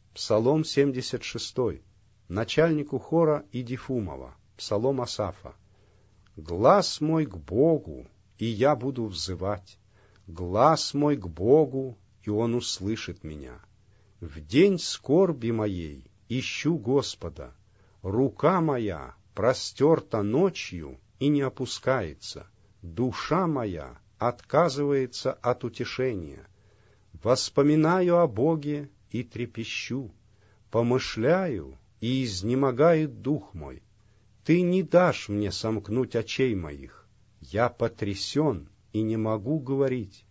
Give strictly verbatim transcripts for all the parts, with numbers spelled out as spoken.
Псалом семьдесят шесть. Начальнику хора Идифумова. Псалом Асафа. «Глас мой к Богу, и я буду взывать. Глас мой к Богу, и Он услышит меня. В день скорби моей ищу Господа. Рука моя простерта ночью и не опускается. Душа моя отказывается от утешения. Воспоминаю о Боге и трепещу. Помышляю, и изнемогает дух мой. Ты не дашь мне сомкнуть очей моих. Я потрясен и не могу говорить.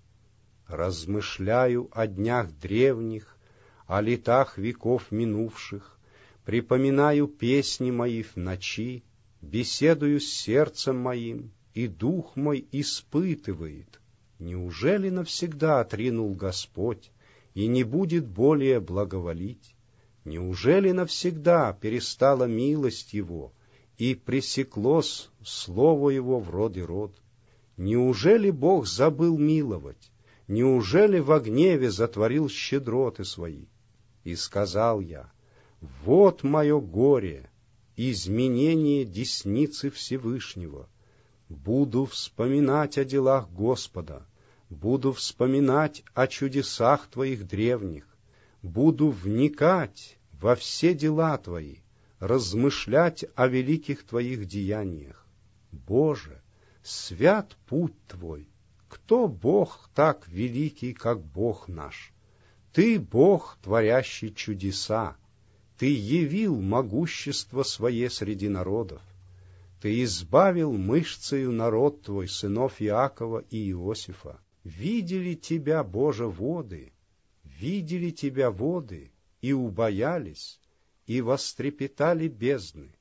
Размышляю о днях древних, о летах веков минувших, припоминаю песни мои в ночи, беседую с сердцем моим, и дух мой испытывает. Неужели навсегда отринул Господь и не будет более благоволить? Неужели навсегда перестала милость Его и пресеклось слово Его в род и род? Неужели Бог забыл миловать? Неужели во гневе затворил щедроты свои? И сказал я: вот мое горе, изменение десницы Всевышнего. Буду вспоминать о делах Господа, буду вспоминать о чудесах Твоих древних, буду вникать во все дела Твои, размышлять о великих Твоих деяниях. Боже, свят путь Твой! Кто Бог так великий, как Бог наш? Ты Бог, творящий чудеса. Ты явил могущество Свое среди народов. Ты избавил мышцею народ Твой, сынов Иакова и Иосифа. Видели Тебя, Боже, воды, видели Тебя воды, и убоялись, и вострепетали бездны.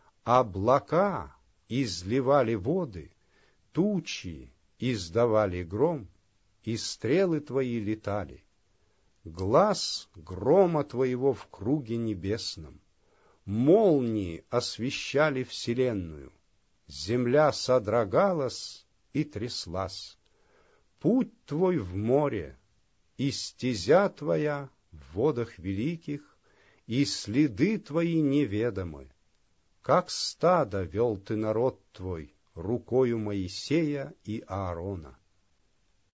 Облака изливали воды, тучи издавали гром, и стрелы Твои летали. Глас грома Твоего в круге небесном. Молнии освещали вселенную. Земля содрогалась и тряслась. Путь Твой в море, и стезя Твоя в водах великих, и следы Твои неведомы. Как стадо вел Ты народ Твой рукою Моисея и Аарона.